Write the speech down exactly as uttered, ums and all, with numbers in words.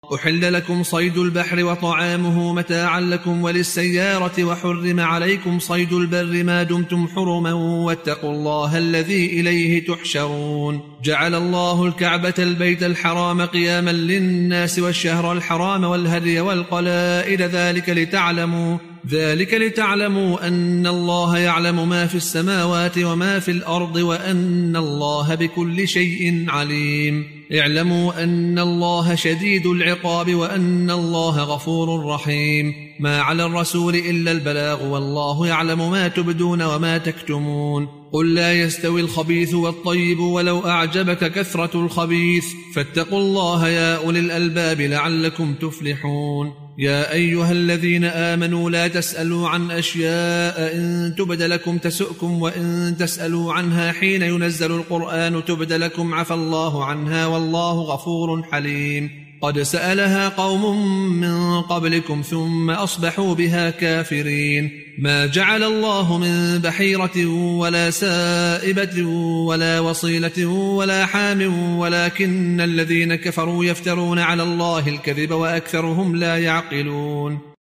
أحل لكم صيد البحر وطعامه متاعا لكم وللسيارة وحرم عليكم صيد البر ما دمتم حرما واتقوا الله الذي إليه تحشرون جعل الله الكعبة البيت الحرام قياما للناس والشهر الحرام والهدي والقلائد ذلك لتعلموا ذلك لتعلموا أن الله يعلم ما في السماوات وما في الأرض وأن الله بكل شيء عليم اعلموا أن الله شديد العقاب وأن الله غفور رحيم ما على الرسول إلا البلاغ والله يعلم ما تبدون وما تكتمون قل لا يستوي الخبيث والطيب ولو أعجبك كثرة الخبيث فاتقوا الله يا أولي الألباب لعلكم تفلحون يا أيها الذين آمنوا لا تسألوا عن أشياء إن تبد لكم تسؤكم وإن تسألوا عنها حين ينزل القرآن تبد لكم عفى الله عنها والله غفور حليم قد سألها قوم من قبلكم ثم أصبحوا بها كافرين ما جعل الله من بحيرة ولا سائبة ولا وصيلة ولا حام ولكن الذين كفروا يفترون على الله الكذب وأكثرهم لا يعقلون